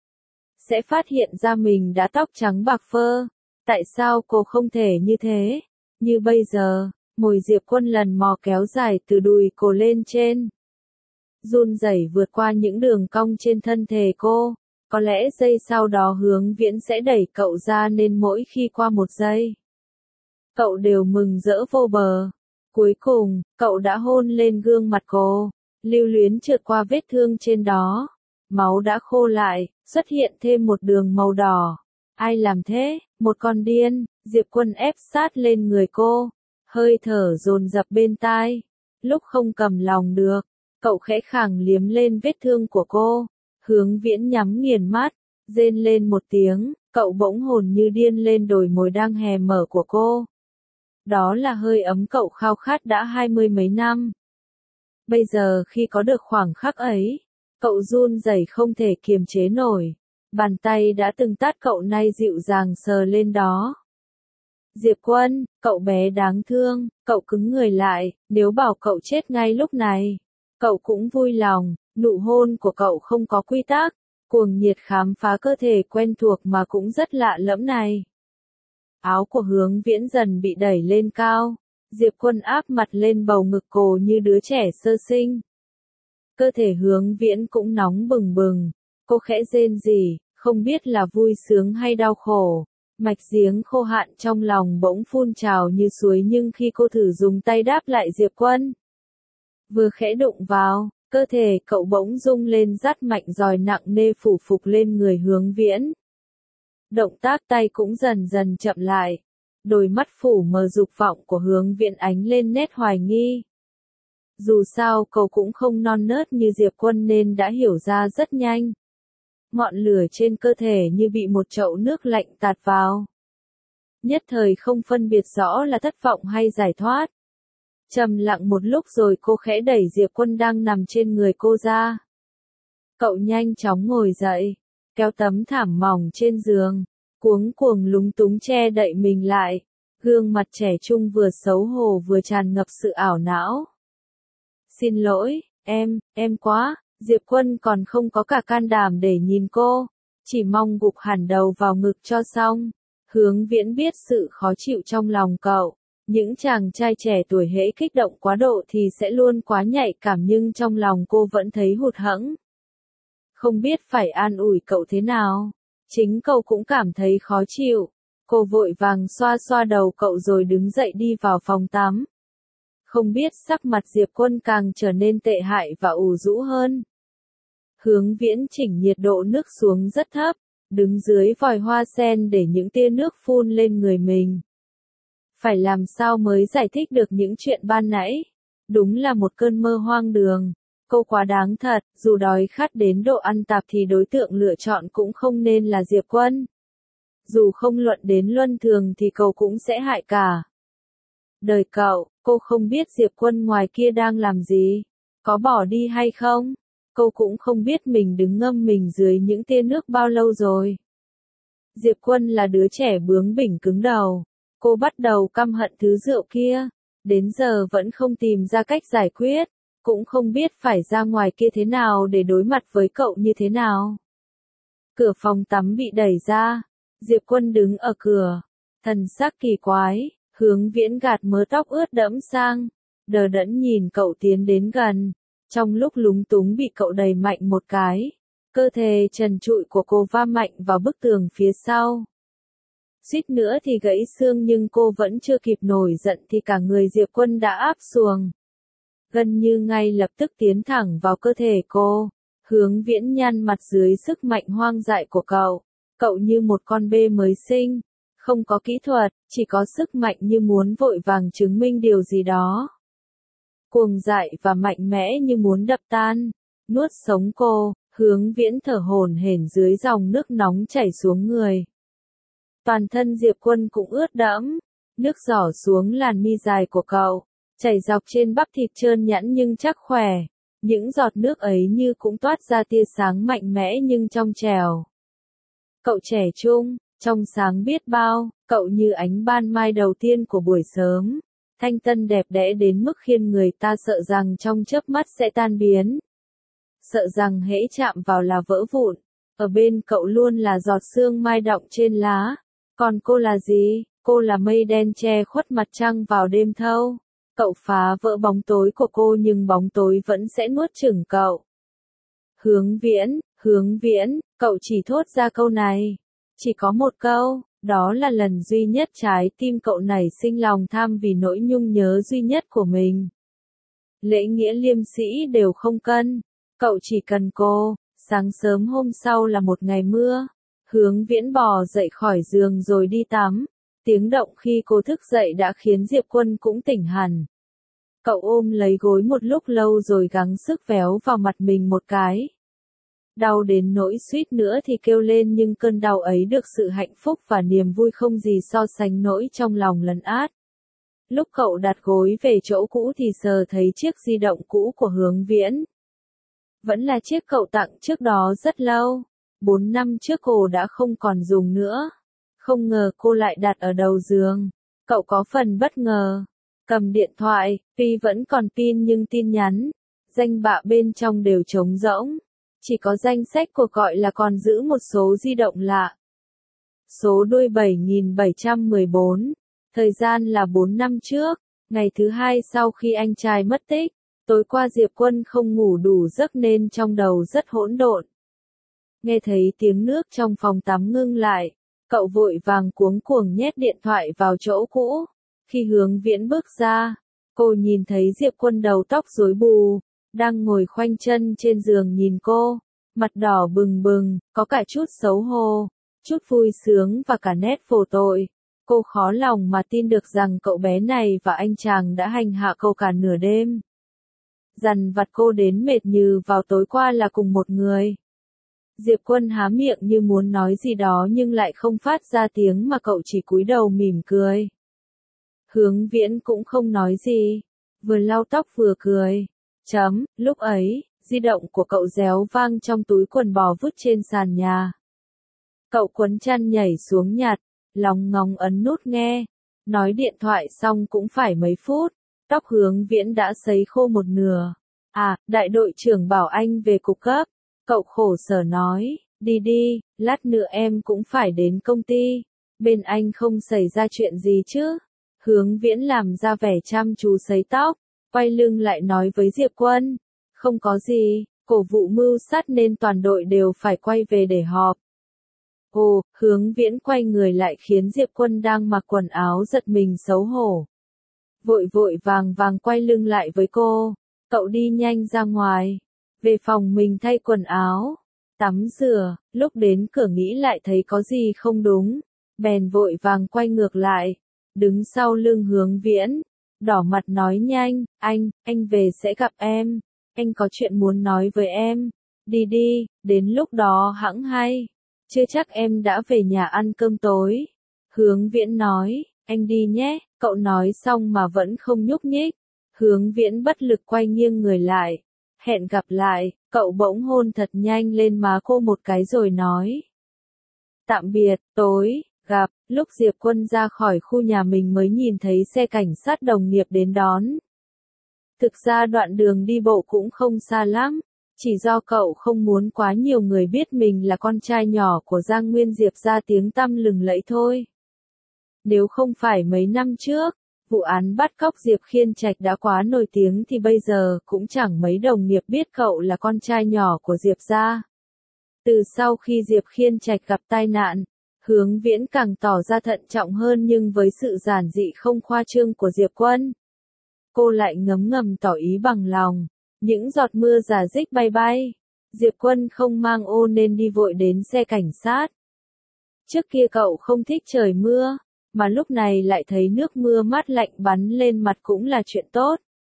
sẽ phát hiện ra mình đã tóc trắng bạc phơ. Tại sao cô không thể như thế? Như bây giờ, môi Diệp Quân lần mò kéo dài từ đùi cô lên trên. Run rẩy vượt qua những đường cong trên thân thể cô. Có lẽ giây sau đó Hướng Viễn sẽ đẩy cậu ra nên mỗi khi qua một giây, cậu đều mừng rỡ vô bờ. Cuối cùng, cậu đã hôn lên gương mặt cô, lưu luyến trượt qua vết thương trên đó. Máu đã khô lại, xuất hiện thêm một đường màu đỏ. Ai làm thế? Một con điên. Diệp Quân ép sát lên người cô, hơi thở dồn dập bên tai. Lúc không cầm lòng được, cậu khẽ khàng liếm lên vết thương của cô. Hướng Viễn nhắm nghiền mắt, rên lên một tiếng, cậu bỗng hồn như điên lên đồi mồi đang hé mở của cô. Đó là hơi ấm cậu khao khát đã 20 mấy năm. Bây giờ khi có được khoảng khắc ấy, cậu run rẩy không thể kiềm chế nổi. Bàn tay đã từng tát cậu nay dịu dàng sờ lên đó. Diệp Quân, cậu bé đáng thương, cậu cứng người lại, nếu bảo cậu chết ngay lúc này, cậu cũng vui lòng. Nụ hôn của cậu không có quy tắc, cuồng nhiệt khám phá cơ thể quen thuộc mà cũng rất lạ lẫm này. Áo của Hướng Viễn dần bị đẩy lên cao, Diệp Quân áp mặt lên bầu ngực cô như đứa trẻ sơ sinh. Cơ thể Hướng Viễn cũng nóng bừng bừng, cô khẽ rên rỉ, không biết là vui sướng hay đau khổ. Mạch giếng khô hạn trong lòng bỗng phun trào như suối nhưng khi cô thử dùng tay đáp lại Diệp Quân, vừa khẽ đụng vào, cơ thể cậu bỗng rung lên dắt mạnh giòi nặng nề phủ phục lên người Hướng Viễn. Động tác tay cũng dần dần chậm lại. Đôi mắt phủ mờ dục vọng của Hướng Viễn ánh lên nét hoài nghi. Dù sao cậu cũng không non nớt như Diệp Quân nên đã hiểu ra rất nhanh. Ngọn lửa trên cơ thể như bị một chậu nước lạnh tạt vào. Nhất thời không phân biệt rõ là thất vọng hay giải thoát. Trầm lặng một lúc rồi cô khẽ đẩy Diệp Quân đang nằm trên người cô ra. Cậu nhanh chóng ngồi dậy, kéo tấm thảm mỏng trên giường, cuống cuồng lúng túng che đậy mình lại. Gương mặt trẻ trung vừa xấu hổ vừa tràn ngập sự ảo não. Xin lỗi, em quá. Diệp Quân còn không có cả can đảm để nhìn cô, chỉ mong gục hẳn đầu vào ngực cho xong. Hướng Viễn biết sự khó chịu trong lòng cậu. Những chàng trai trẻ tuổi hễ kích động quá độ thì sẽ luôn quá nhạy cảm nhưng trong lòng cô vẫn thấy hụt hẫng. Không biết phải an ủi cậu thế nào. Chính cậu cũng cảm thấy khó chịu. Cô vội vàng xoa xoa đầu cậu rồi đứng dậy đi vào phòng tắm. Không biết sắc mặt Diệp Quân càng trở nên tệ hại và ủ rũ hơn. Hướng Viễn chỉnh nhiệt độ nước xuống rất thấp, đứng dưới vòi hoa sen để những tia nước phun lên người mình. Phải làm sao mới giải thích được những chuyện ban nãy? Đúng là một cơn mơ hoang đường. Cô quá đáng thật, dù đói khát đến độ ăn tạp thì đối tượng lựa chọn cũng không nên là Diệp Quân. Dù không luận đến luân thường thì cậu cũng sẽ hại cả đời cậu. Cô không biết Diệp Quân ngoài kia đang làm gì, có bỏ đi hay không. Cô cũng không biết mình đứng ngâm mình dưới những tia nước bao lâu rồi. Diệp Quân là đứa trẻ bướng bỉnh cứng đầu. Cô bắt đầu căm hận thứ rượu kia. Đến giờ vẫn không tìm ra cách giải quyết. Cũng không biết phải ra ngoài kia thế nào để đối mặt với cậu như thế nào. Cửa phòng tắm bị đẩy ra. Diệp Quân đứng ở cửa. Thần sắc kỳ quái. Hướng Viễn gạt mớ tóc ướt đẫm sang. Đờ đẫn nhìn cậu tiến đến gần. Trong lúc lúng túng bị cậu đẩy mạnh một cái. Cơ thể trần trụi của cô va mạnh vào bức tường phía sau. Suýt nữa thì gãy xương nhưng cô vẫn chưa kịp nổi giận thì cả người Diệp Quân đã áp xuồng. Gần như ngay lập tức tiến thẳng vào cơ thể cô. Hướng Viễn nhăn mặt dưới sức mạnh hoang dại của cậu. Cậu như một con bê mới sinh. Không có kỹ thuật, chỉ có sức mạnh như muốn vội vàng chứng minh điều gì đó. Cuồng dại và mạnh mẽ như muốn đập tan, nuốt sống cô. Hướng Viễn thở hổn hển dưới dòng nước nóng chảy xuống người. Toàn thân Diệp Quân cũng ướt đẫm, nước rỏ xuống làn mi dài của cậu, chảy dọc trên bắp thịt trơn nhẵn nhưng chắc khỏe. Những giọt nước ấy như cũng toát ra tia sáng mạnh mẽ nhưng trong trẻo. Cậu trẻ trung, trong sáng biết bao, cậu như ánh ban mai đầu tiên của buổi sớm. thanh tân đẹp đẽ đến mức khiến người ta sợ rằng trong chớp mắt sẽ tan biến. Sợ rằng hễ chạm vào là vỡ vụn. Ở bên cậu luôn là giọt sương mai đọng trên lá. Còn cô là gì? Cô là mây đen che khuất mặt trăng vào đêm thâu. Cậu phá vỡ bóng tối của cô nhưng bóng tối vẫn sẽ nuốt chửng cậu. Hướng viễn, cậu chỉ thốt ra câu này. Chỉ có một câu, đó là lần duy nhất trái tim cậu nảy sinh lòng tham vì nỗi nhung nhớ duy nhất của mình. Lễ nghĩa liêm sĩ đều không cân, cậu chỉ cần cô. Sáng sớm hôm sau là một ngày mưa. Hướng viễn bò dậy khỏi giường rồi đi tắm. Tiếng động khi cô thức dậy đã khiến Diệp Quân cũng tỉnh hẳn. Cậu ôm lấy gối một lúc lâu rồi gắng sức véo vào mặt mình một cái. Đau đến nỗi suýt nữa thì kêu lên nhưng cơn đau ấy được sự hạnh phúc và niềm vui không gì so sánh nổi trong lòng lấn át. Lúc cậu đặt gối về chỗ cũ thì sờ thấy chiếc di động cũ của Hướng Viễn. Vẫn là chiếc cậu tặng trước đó rất lâu. 4 năm trước cô đã không còn dùng nữa. Không ngờ cô lại đặt ở đầu giường. Cậu có phần bất ngờ. Cầm điện thoại, tuy vẫn còn pin nhưng tin nhắn, danh bạ bên trong đều trống rỗng. Chỉ có danh sách cuộc gọi là còn giữ một số di động lạ. Số đuôi 7714. Thời gian là 4 năm trước. Ngày thứ hai sau khi anh trai mất tích. Tối qua Diệp Quân không ngủ đủ giấc nên trong đầu rất hỗn độn. Nghe thấy tiếng nước trong phòng tắm ngưng lại. Cậu vội vàng cuống cuồng nhét điện thoại vào chỗ cũ. Khi Hướng Viễn bước ra, cô nhìn thấy Diệp Quân đầu tóc rối bù, đang ngồi khoanh chân trên giường nhìn cô, mặt đỏ bừng bừng, có cả chút xấu hổ, chút vui sướng và cả nét vô tội. Cô khó lòng mà tin được rằng cậu bé này và anh chàng đã hành hạ cô cả nửa đêm. Dằn vặt cô đến mệt như vào tối qua là cùng một người. Diệp Quân há miệng như muốn nói gì đó nhưng lại không phát ra tiếng mà cậu chỉ cúi đầu mỉm cười. Hướng Viễn cũng không nói gì, vừa lau tóc vừa cười. Lúc ấy, di động của cậu réo vang trong túi quần bò vứt trên sàn nhà. Cậu quấn chăn nhảy xuống nhặt, lóng ngóng ấn nút nghe. Nói điện thoại xong cũng phải mấy phút, tóc Hướng Viễn đã sấy khô một nửa. Đại đội trưởng bảo anh về cục cấp. Cậu khổ sở nói, đi đi, lát nữa em cũng phải đến công ty. Bên anh không xảy ra chuyện gì chứ? Hướng Viễn làm ra vẻ chăm chú sấy tóc, quay lưng lại nói với Diệp Quân. Không có gì, cổ vụ mưu sát nên toàn đội đều phải quay về để họp. Hướng Viễn quay người lại khiến Diệp Quân đang mặc quần áo giật mình xấu hổ. Vội vàng quay lưng lại với cô, cậu đi nhanh ra ngoài, về phòng mình thay quần áo, tắm rửa, lúc đến cửa nghĩ lại thấy có gì không đúng, bèn vội vàng quay ngược lại, đứng sau lưng Hướng Viễn, đỏ mặt nói nhanh, anh về sẽ gặp em, anh có chuyện muốn nói với em, đi đi, đến lúc đó hẵng hay, chưa chắc em đã về nhà ăn cơm tối. Hướng Viễn nói, anh đi nhé, cậu nói xong mà vẫn không nhúc nhích. Hướng Viễn bất lực quay nghiêng người lại. Hẹn gặp lại, cậu bỗng hôn thật nhanh lên má cô một cái rồi nói. Tạm biệt, tối, gặp, lúc Diệp Quân ra khỏi khu nhà mình mới nhìn thấy xe cảnh sát đồng nghiệp đến đón. Thực ra đoạn đường đi bộ cũng không xa lắm, chỉ do cậu không muốn quá nhiều người biết mình là con trai nhỏ của Giang Nguyên Diệp ra tiếng tăm lừng lẫy thôi. Nếu không phải mấy năm trước, vụ án bắt cóc Diệp Khiên Trạch đã quá nổi tiếng thì bây giờ cũng chẳng mấy đồng nghiệp biết cậu là con trai nhỏ của Diệp gia. Từ sau khi Diệp Khiên Trạch gặp tai nạn, Hướng Viễn càng tỏ ra thận trọng hơn nhưng với sự giản dị không khoa trương của Diệp Quân, cô lại ngấm ngầm tỏ ý bằng lòng. Những giọt mưa rả rích bay bay. Diệp Quân không mang ô nên đi vội đến xe cảnh sát. Trước kia cậu không thích trời mưa, mà lúc này lại thấy nước mưa mát lạnh bắn lên mặt cũng là chuyện tốt.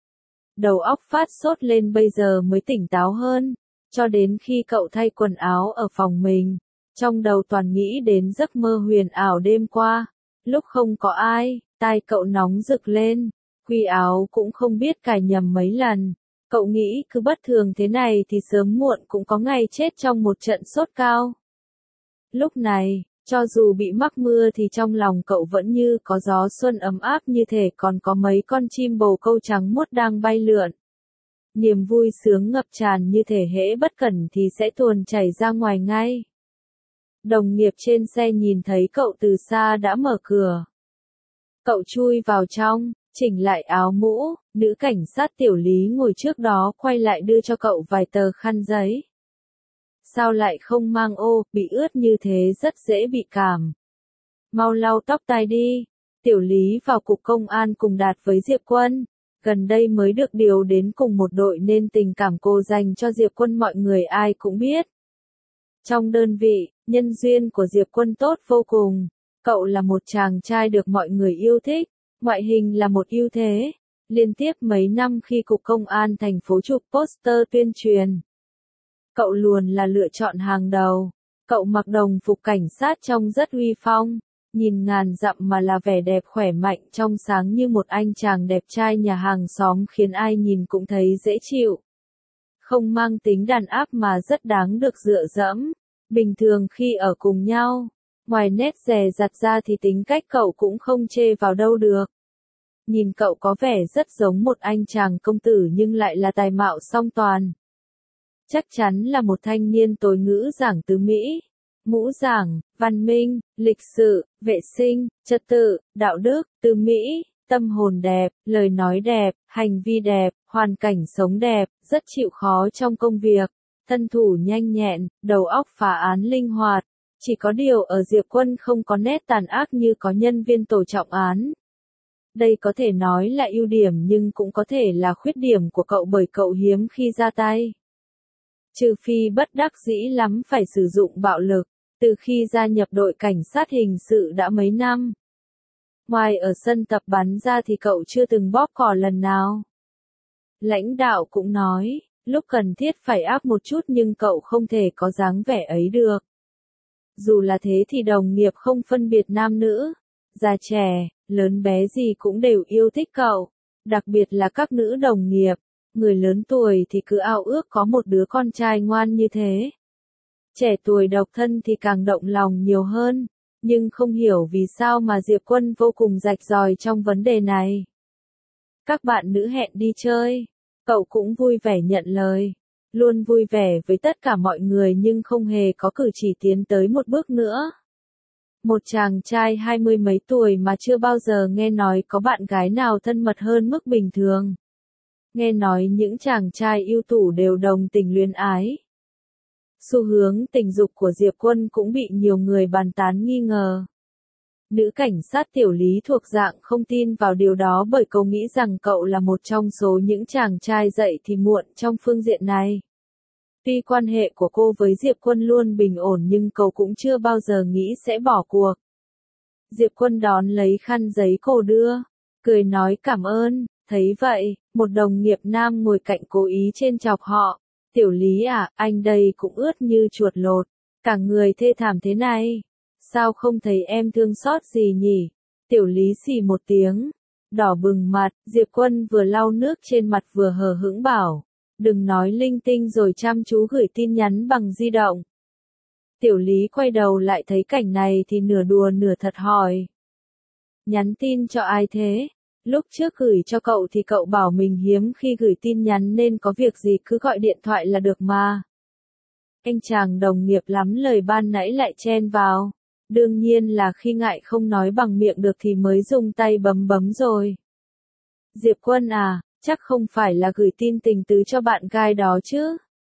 Đầu óc phát sốt lên bây giờ mới tỉnh táo hơn, cho đến khi cậu thay quần áo ở phòng mình, trong đầu toàn nghĩ đến giấc mơ huyền ảo đêm qua. Lúc không có ai, tai cậu nóng rực lên, quy áo cũng không biết cài nhầm mấy lần. Cậu nghĩ cứ bất thường thế này thì sớm muộn cũng có ngày chết trong một trận sốt cao. Lúc này, Cho dù bị mắc mưa thì trong lòng cậu vẫn như có gió xuân ấm áp, như thể còn có mấy con chim bồ câu trắng muốt đang bay lượn. Niềm vui sướng ngập tràn, như thể hễ bất cẩn thì sẽ tuôn chảy ra ngoài ngay. Đồng nghiệp trên xe nhìn thấy cậu từ xa đã mở cửa. Cậu chui vào trong, chỉnh lại áo mũ, nữ cảnh sát Tiểu Lý ngồi trước đó quay lại đưa cho cậu vài tờ khăn giấy. Sao lại không mang ô, bị ướt như thế rất dễ bị cảm. Mau lau tóc tai đi. Tiểu Lý vào cục công an cùng Đạt với Diệp Quân. Gần đây mới được điều đến cùng một đội nên tình cảm cô dành cho Diệp Quân mọi người ai cũng biết. Trong đơn vị, nhân duyên của Diệp Quân tốt vô cùng. Cậu là một chàng trai được mọi người yêu thích. Ngoại hình là một ưu thế. Liên tiếp mấy năm khi cục công an thành phố chụp poster tuyên truyền, cậu luôn là lựa chọn hàng đầu. Cậu mặc đồng phục cảnh sát trông rất uy phong, nhìn ngàn dặm mà là vẻ đẹp khỏe mạnh trong sáng như một anh chàng đẹp trai nhà hàng xóm, khiến ai nhìn cũng thấy dễ chịu. Không mang tính đàn áp mà rất đáng được dựa dẫm. Bình thường khi ở cùng nhau, ngoài nét dè dặt ra thì tính cách cậu cũng không chê vào đâu được. Nhìn cậu có vẻ rất giống một anh chàng công tử nhưng lại là tài mạo song toàn. Chắc chắn là một thanh niên tối ngữ giảng từ Mỹ. Ngũ giảng, văn minh, lịch sự, vệ sinh, trật tự, đạo đức, từ Mỹ, tâm hồn đẹp, lời nói đẹp, hành vi đẹp, hoàn cảnh sống đẹp, rất chịu khó trong công việc, thân thủ nhanh nhẹn, đầu óc phá án linh hoạt. Chỉ có điều ở Diệp Quân không có nét tàn ác như có nhân viên tổ trọng án. Đây có thể nói là ưu điểm nhưng cũng có thể là khuyết điểm của cậu bởi cậu hiếm khi ra tay. Trừ phi bất đắc dĩ lắm phải sử dụng bạo lực, từ khi gia nhập đội cảnh sát hình sự đã mấy năm. Ngoài ở sân tập bắn ra thì cậu chưa từng bóp cò lần nào. Lãnh đạo cũng nói, lúc cần thiết phải áp một chút nhưng cậu không thể có dáng vẻ ấy được. Dù là thế thì đồng nghiệp không phân biệt nam nữ, già trẻ, lớn bé gì cũng đều yêu thích cậu, đặc biệt là các nữ đồng nghiệp. Người lớn tuổi thì cứ ao ước có một đứa con trai ngoan như thế. Trẻ tuổi độc thân thì càng động lòng nhiều hơn, nhưng không hiểu vì sao mà Diệp Quân vô cùng rạch ròi trong vấn đề này. Các bạn nữ hẹn đi chơi, cậu cũng vui vẻ nhận lời, luôn vui vẻ với tất cả mọi người nhưng không hề có cử chỉ tiến tới một bước nữa. Một chàng trai 20 mấy tuổi mà chưa bao giờ nghe nói có bạn gái nào thân mật hơn mức bình thường. Nghe nói những chàng trai ưu tú đều đồng tình luyến ái. Xu hướng tình dục của Diệp Quân cũng bị nhiều người bàn tán nghi ngờ. Nữ cảnh sát Tiểu Lý thuộc dạng không tin vào điều đó bởi cậu nghĩ rằng cậu là một trong số những chàng trai dậy thì muộn trong phương diện này. Tuy quan hệ của cô với Diệp Quân luôn bình ổn nhưng cậu cũng chưa bao giờ nghĩ sẽ bỏ cuộc. Diệp Quân đón lấy khăn giấy cô đưa, cười nói cảm ơn. Thấy vậy, một đồng nghiệp nam ngồi cạnh cố ý trêu chọc họ. Tiểu Lý à, anh đây cũng ướt như chuột lột, cả người thê thảm thế này. Sao không thấy em thương xót gì nhỉ? Tiểu Lý xì một tiếng, đỏ bừng mặt, Diệp Quân vừa lau nước trên mặt vừa hờ hững bảo. Đừng nói linh tinh rồi chăm chú gửi tin nhắn bằng di động. Tiểu Lý quay đầu lại thấy cảnh này thì nửa đùa nửa thật hỏi. Nhắn tin cho ai thế? Lúc trước gửi cho cậu thì cậu bảo mình hiếm khi gửi tin nhắn nên có việc gì cứ gọi điện thoại là được mà. Anh chàng đồng nghiệp lắm lời ban nãy lại chen vào. Đương nhiên là khi ngại không nói bằng miệng được thì mới dùng tay bấm bấm rồi. Diệp Quân à, chắc không phải là gửi tin tình tứ cho bạn gái đó chứ?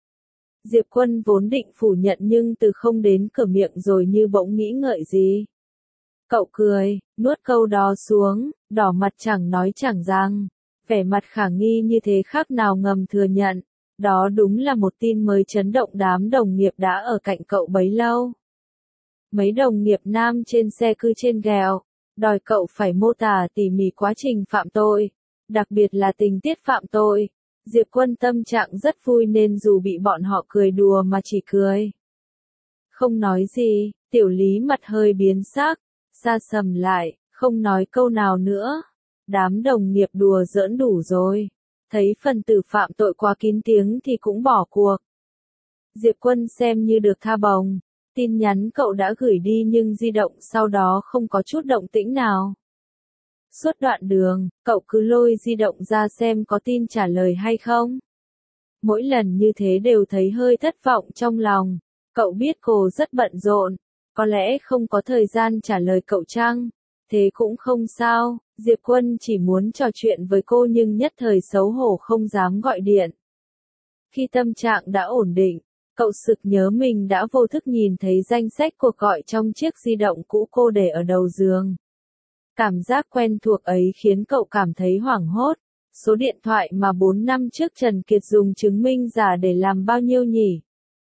Diệp Quân vốn định phủ nhận nhưng từ không đến cửa miệng rồi như bỗng nghĩ ngợi gì. Cậu cười, nuốt câu đó xuống, đỏ mặt chẳng nói chẳng rằng, vẻ mặt khả nghi như thế khác nào ngầm thừa nhận. Đó đúng là một tin mới chấn động đám đồng nghiệp đã ở cạnh cậu bấy lâu. Mấy đồng nghiệp nam trên xe cứ trên ghẹo, đòi cậu phải mô tả tỉ mỉ quá trình phạm tội, đặc biệt là tình tiết phạm tội. Diệp Quân tâm trạng rất vui nên dù bị bọn họ cười đùa mà chỉ cười. Không nói gì, Tiểu Lý mặt hơi biến sắc, sa sầm lại, không nói câu nào nữa. Đám đồng nghiệp đùa giỡn đủ rồi. Thấy phần tử phạm tội quá kín tiếng thì cũng bỏ cuộc. Diệp Quân xem như được tha bổng. Tin nhắn cậu đã gửi đi nhưng di động sau đó không có chút động tĩnh nào. Suốt đoạn đường, cậu cứ lôi di động ra xem có tin trả lời hay không. Mỗi lần như thế đều thấy hơi thất vọng trong lòng. Cậu biết cô rất bận rộn, có lẽ không có thời gian trả lời cậu chăng? Thế cũng không sao, Diệp Quân chỉ muốn trò chuyện với cô nhưng nhất thời xấu hổ không dám gọi điện. Khi tâm trạng đã ổn định, cậu sực nhớ mình đã vô thức nhìn thấy danh sách cuộc gọi trong chiếc di động cũ cô để ở đầu giường. Cảm giác quen thuộc ấy khiến cậu cảm thấy hoảng hốt. Số điện thoại mà 4 năm trước Trần Kiệt dùng chứng minh giả để làm bao nhiêu nhỉ?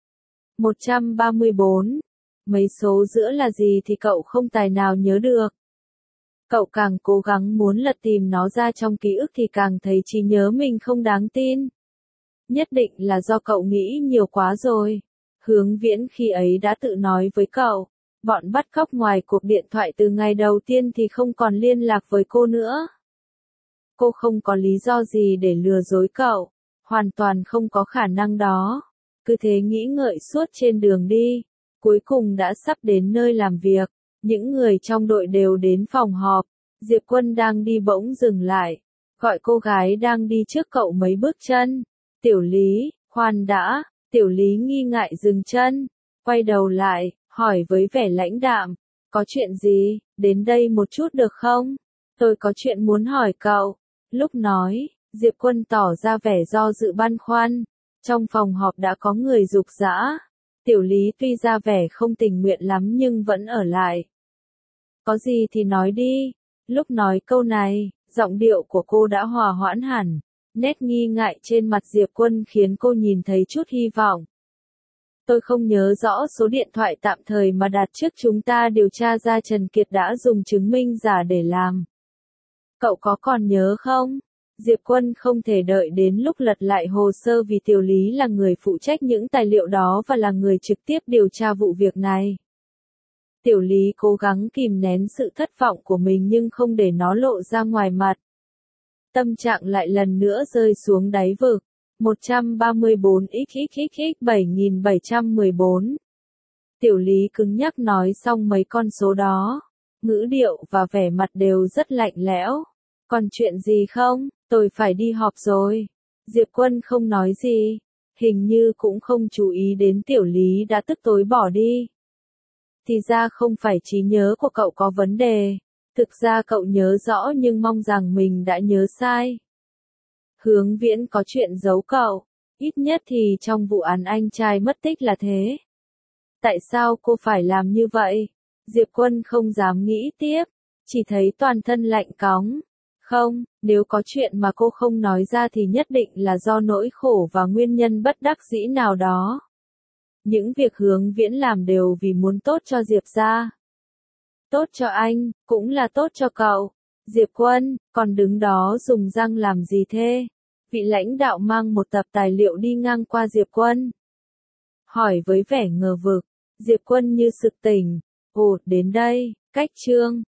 134. Mấy số giữa là gì thì cậu không tài nào nhớ được. Cậu càng cố gắng muốn lật tìm nó ra trong ký ức thì càng thấy trí nhớ mình không đáng tin. Nhất định là do cậu nghĩ nhiều quá rồi. Hướng Viễn khi ấy đã tự nói với cậu, bọn bắt cóc ngoài cuộc điện thoại từ ngày đầu tiên thì không còn liên lạc với cô nữa. Cô không có lý do gì để lừa dối cậu, hoàn toàn không có khả năng đó. Cứ thế nghĩ ngợi suốt trên đường đi, cuối cùng đã sắp đến nơi làm việc, những người trong đội đều đến phòng họp, Diệp Quân đang đi bỗng dừng lại, gọi cô gái đang đi trước cậu mấy bước chân. Tiểu Lý, khoan đã, Tiểu Lý nghi ngại dừng chân, quay đầu lại, hỏi với vẻ lãnh đạm, có chuyện gì, đến đây một chút được không? Tôi có chuyện muốn hỏi cậu. Lúc nói, Diệp Quân tỏ ra vẻ do dự băn khoăn. Trong phòng họp đã có người rục rã. Tiểu Lý tuy ra vẻ không tình nguyện lắm nhưng vẫn ở lại. Có gì thì nói đi. Lúc nói câu này, giọng điệu của cô đã hòa hoãn hẳn. Nét nghi ngại trên mặt Diệp Quân khiến cô nhìn thấy chút hy vọng. Tôi không nhớ rõ số điện thoại tạm thời mà đặt trước chúng ta điều tra ra Trần Kiệt đã dùng chứng minh giả để làm. Cậu có còn nhớ không? Diệp Quân không thể đợi đến lúc lật lại hồ sơ vì Tiểu Lý là người phụ trách những tài liệu đó và là người trực tiếp điều tra vụ việc này. Tiểu Lý cố gắng kìm nén sự thất vọng của mình nhưng không để nó lộ ra ngoài mặt. Tâm trạng lại lần nữa rơi xuống đáy vực. 134xxxx 7714. Tiểu Lý cứng nhắc nói xong mấy con số đó. Ngữ điệu và vẻ mặt đều rất lạnh lẽo. Còn chuyện gì không? Tôi phải đi họp rồi. Diệp Quân không nói gì. Hình như cũng không chú ý đến Tiểu Lý đã tức tối bỏ đi. Thì ra không phải trí nhớ của cậu có vấn đề. Thực ra cậu nhớ rõ nhưng mong rằng mình đã nhớ sai. Hướng Viễn có chuyện giấu cậu. Ít nhất thì trong vụ án anh trai mất tích là thế. Tại sao cô phải làm như vậy? Diệp Quân không dám nghĩ tiếp. Chỉ thấy toàn thân lạnh cóng. Không, nếu có chuyện mà cô không nói ra thì nhất định là do nỗi khổ và nguyên nhân bất đắc dĩ nào đó. Những việc Hướng Viễn làm đều vì muốn tốt cho Diệp gia. Tốt cho anh, cũng là tốt cho cậu. Diệp Quân, còn đứng đó dùng răng làm gì thế? Vị lãnh đạo mang một tập tài liệu đi ngang qua Diệp Quân. Hỏi với vẻ ngờ vực, Diệp Quân như sực tỉnh. Ồ, đến đây, cách chương.